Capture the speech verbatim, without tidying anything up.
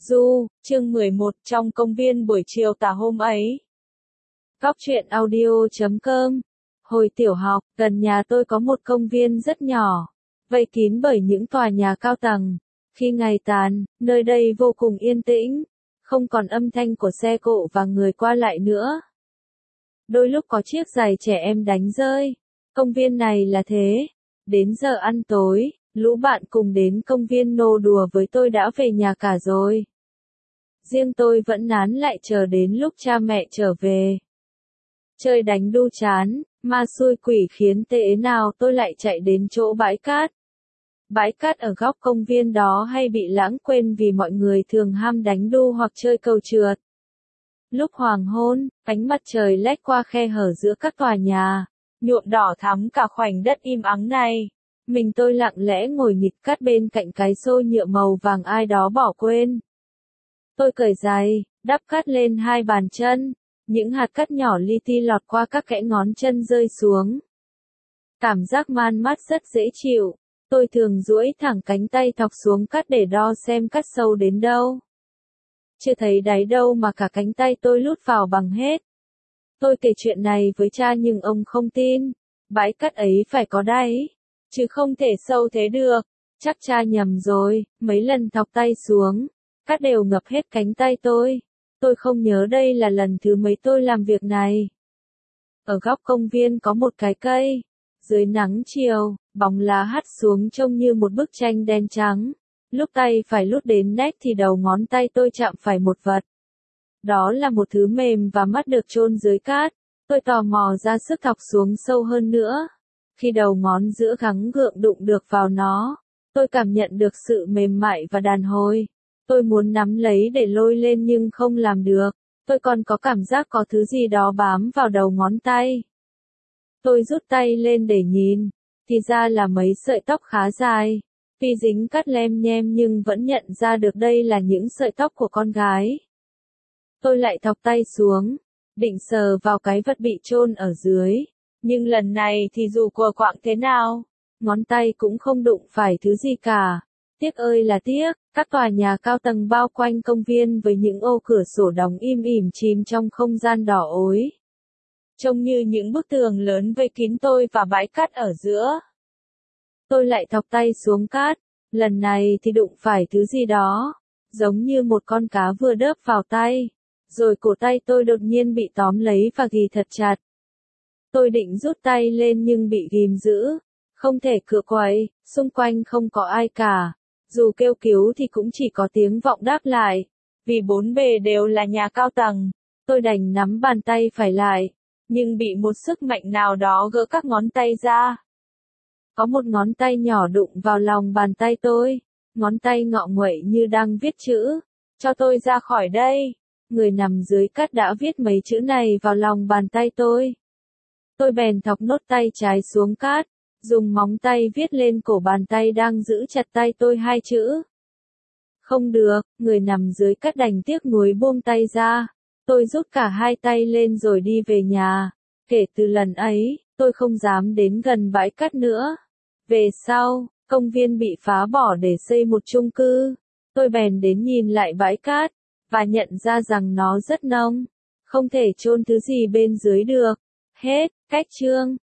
Du, chương mười một, trong công viên buổi chiều tà hôm ấy. Góc truyện audio chấm com. Hồi tiểu học, gần nhà tôi có một công viên rất nhỏ, vây kín bởi những tòa nhà cao tầng. Khi ngày tàn, nơi đây vô cùng yên tĩnh, không còn âm thanh của xe cộ và người qua lại nữa. Đôi lúc có chiếc giày trẻ em đánh rơi. Công viên này là thế. Đến giờ ăn tối, lũ bạn cùng đến công viên nô đùa với tôi đã về nhà cả rồi. Riêng tôi vẫn nán lại chờ đến lúc cha mẹ trở về. Chơi đánh đu chán, ma xui quỷ khiến thế nào tôi lại chạy đến chỗ bãi cát. Bãi cát ở góc công viên đó hay bị lãng quên vì mọi người thường ham đánh đu hoặc chơi cầu trượt. Lúc hoàng hôn, ánh mặt trời lách qua khe hở giữa các tòa nhà, nhuộm đỏ thắm cả khoảnh đất im ắng này. Mình tôi lặng lẽ ngồi nghịch cát bên cạnh cái xô nhựa màu vàng ai đó bỏ quên. Tôi cởi giày, đắp cát lên hai bàn chân, những hạt cát nhỏ li ti lọt qua các kẽ ngón chân rơi xuống. Cảm giác man mát rất dễ chịu, tôi thường duỗi thẳng cánh tay thọc xuống cát để đo xem cát sâu đến đâu. Chưa thấy đáy đâu mà cả cánh tay tôi lút vào bằng hết. Tôi kể chuyện này với cha nhưng ông không tin, bãi cát ấy phải có đáy, chứ không thể sâu thế được. Chắc cha nhầm rồi, mấy lần thọc tay xuống, cát đều ngập hết cánh tay tôi. Tôi không nhớ đây là lần thứ mấy tôi làm việc này. Ở góc công viên có một cái cây, dưới nắng chiều, bóng lá hắt xuống trông như một bức tranh đen trắng. Lúc tay phải lút đến nét thì đầu ngón tay tôi chạm phải một vật. Đó là một thứ mềm và mắt được chôn dưới cát. Tôi tò mò ra sức thọc xuống sâu hơn nữa. Khi đầu ngón giữa gắng gượng đụng được vào nó, tôi cảm nhận được sự mềm mại và đàn hồi. Tôi muốn nắm lấy để lôi lên nhưng không làm được. Tôi còn có cảm giác có thứ gì đó bám vào đầu ngón tay. Tôi rút tay lên để nhìn, thì ra là mấy sợi tóc khá dài. Vì dính cát lem nhem nhưng vẫn nhận ra được đây là những sợi tóc của con gái. Tôi lại thọc tay xuống, định sờ vào cái vật bị chôn ở dưới. Nhưng lần này thì dù quờ quạng thế nào, ngón tay cũng không đụng phải thứ gì cả. Tiếc ơi là tiếc, các tòa nhà cao tầng bao quanh công viên với những ô cửa sổ đóng im ỉm chìm trong không gian đỏ ối. Trông như những bức tường lớn vây kín tôi và bãi cát ở giữa. Tôi lại thọc tay xuống cát, lần này thì đụng phải thứ gì đó, giống như một con cá vừa đớp vào tay. Rồi cổ tay tôi đột nhiên bị tóm lấy và ghì thật chặt. Tôi định rút tay lên nhưng bị ghìm giữ, không thể cựa quậy, xung quanh không có ai cả. Dù kêu cứu thì cũng chỉ có tiếng vọng đáp lại, vì bốn bề đều là nhà cao tầng. Tôi đành nắm bàn tay phải lại, nhưng bị một sức mạnh nào đó gỡ các ngón tay ra. Có một ngón tay nhỏ đụng vào lòng bàn tay tôi, ngón tay ngọ nguậy như đang viết chữ, cho tôi ra khỏi đây. Người nằm dưới cát đã viết mấy chữ này vào lòng bàn tay tôi. Tôi bèn thọc nốt tay trái xuống cát, dùng móng tay viết lên cổ bàn tay đang giữ chặt tay tôi hai chữ. Không được, người nằm dưới cát đành tiếc nuối buông tay ra. Tôi rút cả hai tay lên rồi đi về nhà. Kể từ lần ấy, tôi không dám đến gần bãi cát nữa. Về sau, công viên bị phá bỏ để xây một chung cư. Tôi bèn đến nhìn lại bãi cát, và nhận ra rằng nó rất nông. Không thể chôn thứ gì bên dưới được. Hết, cách chương.